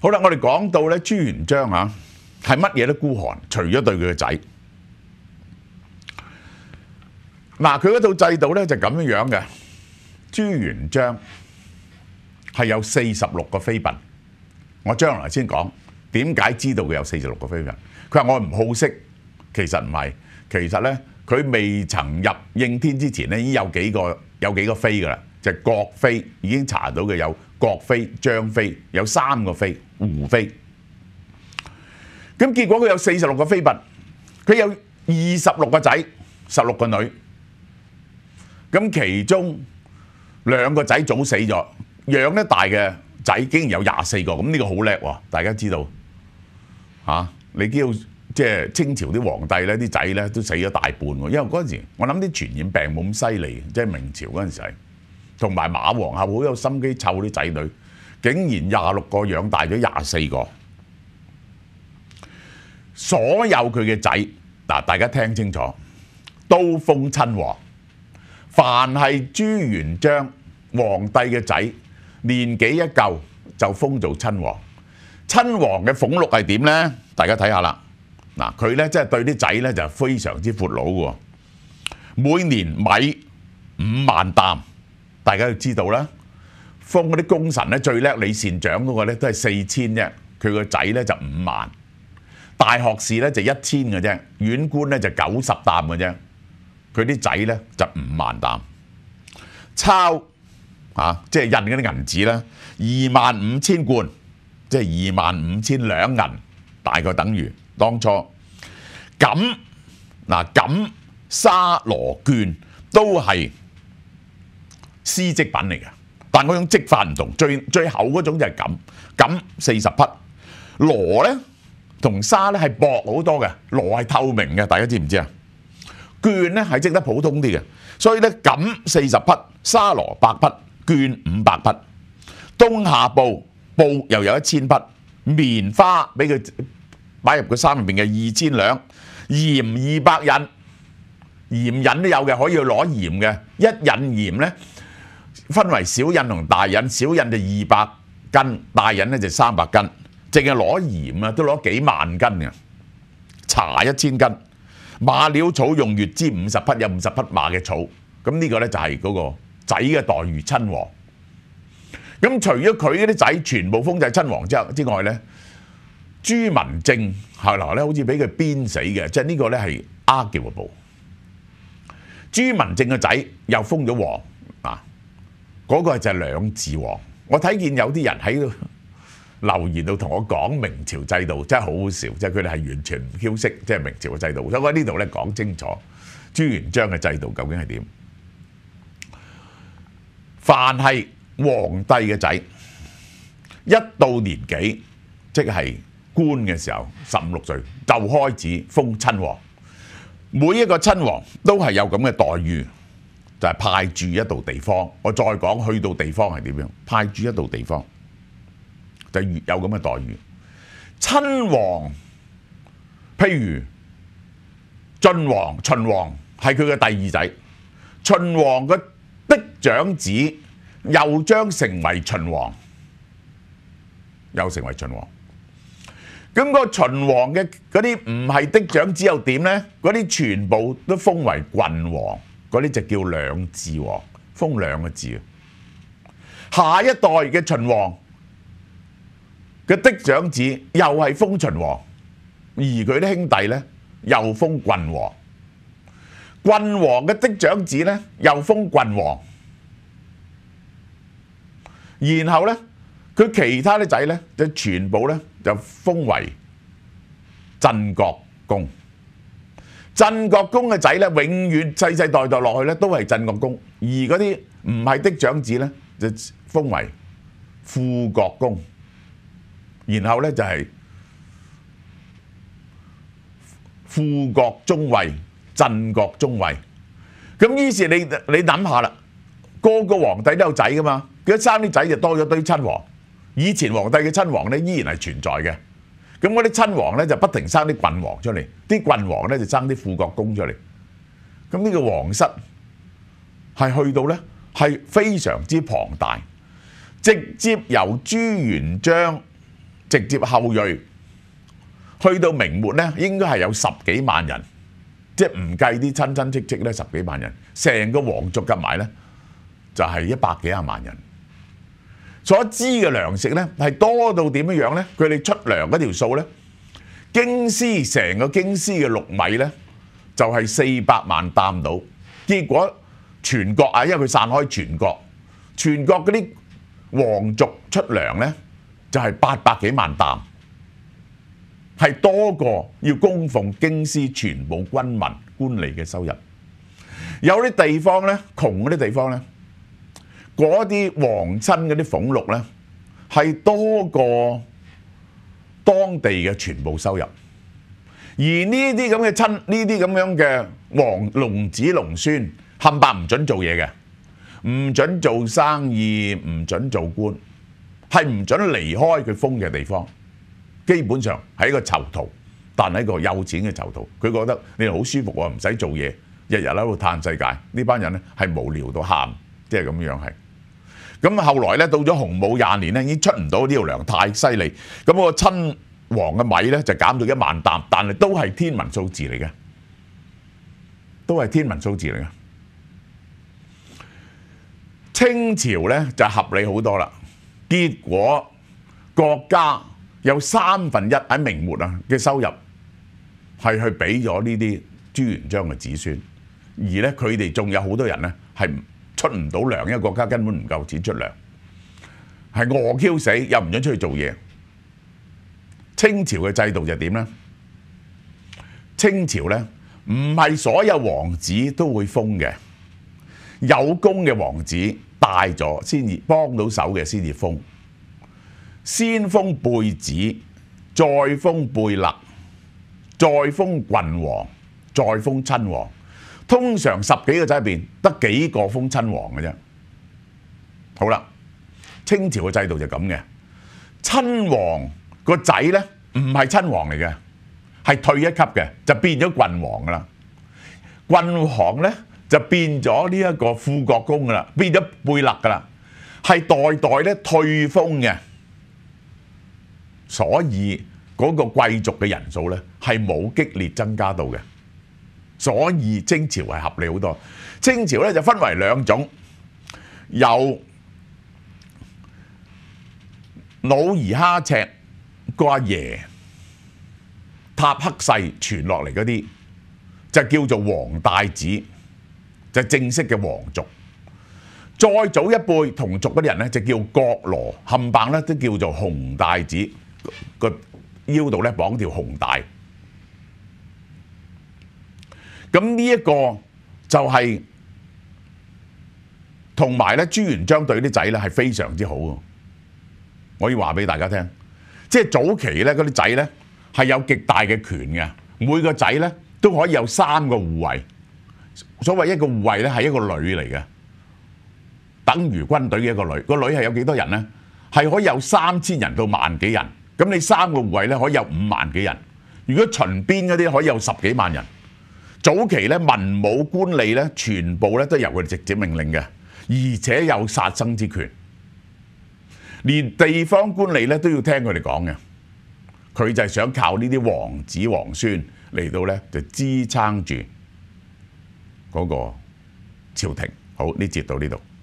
好啦，我哋講到咧朱元璋啊，係乜嘢都孤寒，除咗對佢個仔。嗱，佢嗰套制度咧就咁樣嘅。朱元璋係有46個妃嬪，我將來先講點解知道佢有46個妃嬪。佢話我唔好色，其實唔係，其實咧佢未曾入應天之前咧已經有幾個妃噶啦，就係國妃已經查到嘅有國妃、張妃，有3個妃、胡妃。咁結果佢有46個妃嬪，佢有26個仔，16個女。咁其中2個仔早死咗，養得大嘅仔竟然有24個，咁呢個好叻喎！大家知道嚇，你知道即係清朝啲皇帝咧，啲仔咧都死咗大半喎。因為嗰陣時我諗啲傳染病冇咁犀利，即係明朝嗰陣時係，同埋馬皇后好有心機湊啲仔女，竟然26個養大咗24個，所有佢嘅仔嗱，大家聽清楚，都封親王。凡係朱元璋皇帝嘅仔年紀一夠就封做親王。親王嘅俸祿係點呢？大家睇下啦。嗱，佢咧即係對啲仔咧就非常之闊佬喎。每年米5萬擔，大家要知道啦。封嗰啲功臣咧最叻李善長嗰個咧都係4000啫，佢個仔咧就5萬。大學士咧就1000嘅啫，縣官咧就90擔嘅啫。佢啲仔咧就5萬擔，鈔啊，即係印嗰啲銀紙啦，25000貫，即係25000兩銀，大概等於當初錦嗱錦沙羅絹都係絲織品嚟嘅，但嗰種織法唔同，最厚嗰種就係錦40匹，羅咧同沙咧係薄好多嘅，羅係透明嘅，大家知唔知啊？絹咧係織得普通啲嘅，所以咧錦40匹，沙羅100匹，絹500匹。冬夏布又有1000匹，棉花俾佢擺入個衫入邊嘅2000兩，鹽200引，鹽引都有嘅，可以去攞鹽嘅。一引鹽咧分為小引同大引，小引就200斤，大引咧就300斤。淨係攞鹽啊，都攞幾萬斤嘅，茶1000斤。馬料草用月支50匹，有50匹馬嘅草。咁呢個咧就係嗰個仔嘅待遇親王。咁除咗佢嗰啲仔全部封制親王之外咧，朱文正後來咧好似俾佢鞭死嘅，即係呢個咧係 arguable。朱文正嘅仔又封咗王啊，嗰個就係兩字王。我睇見有啲人喺度留言度同我講明朝制度真係好好笑，即係佢哋係完全唔曉識即係明朝嘅制度。所以我喺呢度咧講清楚朱元璋嘅制度究竟係點。凡係皇帝嘅仔一到年紀，即係官嘅時候，15、16歲就開始封親王。每一個親王都係有咁嘅待遇，就係派駐一度地方。我再講去到地方係點樣，派駐一度地方。就越有咁嘅待遇。親王，譬如晉王、秦王係佢嘅第二仔，秦王嘅嫡長子又將成為秦王，又成為秦王。咁個秦王嘅嗰啲唔係嫡長子又點呢？嗰啲全部都封為郡王，嗰啲就叫兩字王，封2個字。下一代嘅秦王嘅嫡長子又係封秦王，而佢啲兄弟咧又封郡王。郡王嘅嫡長子咧又封郡王，然後咧佢其他啲仔咧就全部咧就封為鎮國公。鎮國公嘅仔咧永遠世世代代落去咧都係鎮國公，而嗰啲唔係嫡長子咧就封為副國公。然後咧就係副國中尉、鎮國中尉。咁於是你諗下啦，個個皇帝都有仔噶嘛，佢生啲仔就多咗堆親王。以前皇帝嘅親王咧依然係存在嘅，咁嗰啲親王咧就不停生啲郡王出嚟，啲郡王咧就生啲副國公出嚟。咁呢個皇室係去到咧係非常之龐大，直接由朱元璋直接後裔去到明末咧，應該係有10幾萬人，即係唔計啲親親戚戚咧，10幾萬人，成個皇族夾埋咧就係100幾廿萬人。所知嘅糧食咧係多到點樣咧？佢哋出糧嗰條數咧，京師成個京師嘅粟米咧就係400萬擔到，結果全國啊，因為佢散開全國，全國嗰啲皇族出糧咧就係800幾萬擔，係多過要供奉京師全部軍民官吏嘅收入。有啲地方咧，窮嗰啲地方咧，嗰啲皇親嗰啲俸祿咧係多過當地嘅全部收入。而呢啲咁嘅親，呢啲咁樣嘅龍子龍孫，冚唪唥唔準做嘢嘅，唔準做生意，唔準做官，係唔準離開佢封嘅地方。基本上係一個囚徒，但係一個有錢嘅囚徒。佢覺得你哋好舒服喎，唔使做嘢，日日喺度嘆世界。呢班人咧係無聊到喊，即係咁樣係。咁後來咧到咗洪武20年咧，已經出唔到呢條糧，太犀利。咁個親王嘅米咧就減到1萬擔，但係都係天文數字嚟嘅，都係天文數字嚟嘅。清朝咧就合理好多啦，結果國家有1/3喺明末啊嘅收入係去俾咗呢啲朱元璋嘅子孫，而咧佢哋仲有好多人咧係出唔到糧，因為國家根本唔夠錢出糧，係餓 Q 死，又唔准出去做嘢。清朝嘅制度就點呢？清朝呢唔係所有王子都會封嘅，有功嘅王子大咗先至幫到手嘅先至封，先封貝子，再封貝勒，再封郡王，再封親王。通常10幾個仔入邊得幾個封親王嘅啫。好啦，清朝嘅制度就咁嘅，親王個仔咧唔係親王嚟嘅，係退一級嘅，就變咗郡王噶啦。郡王咧就變咗呢一個副國公噶啦，變咗貝勒噶啦，係代代咧退封嘅。所以嗰個貴族嘅人數咧係冇激烈增加到嘅。所以清朝係合理好多。清朝咧就分為2種，由努爾哈赤個阿爺塔克世傳落嚟嗰啲，就叫做皇太子，就正式嘅皇族。再早一輩同族嗰啲人咧就叫覺羅，冚唪唥咧都叫做紅帶子，個腰度咧綁條紅帶。咁呢一個就係同埋咧，朱元璋對啲仔咧係非常之好嘅。我要話俾大家聽，即係早期咧嗰啲仔咧係有極大嘅權嘅，每個仔咧都可以有3個護衛。所謂一個護衛咧係一個女嚟嘅，等於軍隊嘅一個女。個女係有幾多人咧？係可以有3000人到1萬幾人。咁你3個護衛咧可以有5萬幾人。如果巡邊嗰啲可以有10幾萬人。早期咧文武官吏咧全部咧都由佢哋直接命令嘅，而且有殺生之權，連地方官吏咧都要聽佢哋講嘅。佢就係想靠呢啲王子皇孫嚟到咧就支撐住嗰個朝廷。好，呢節到呢度。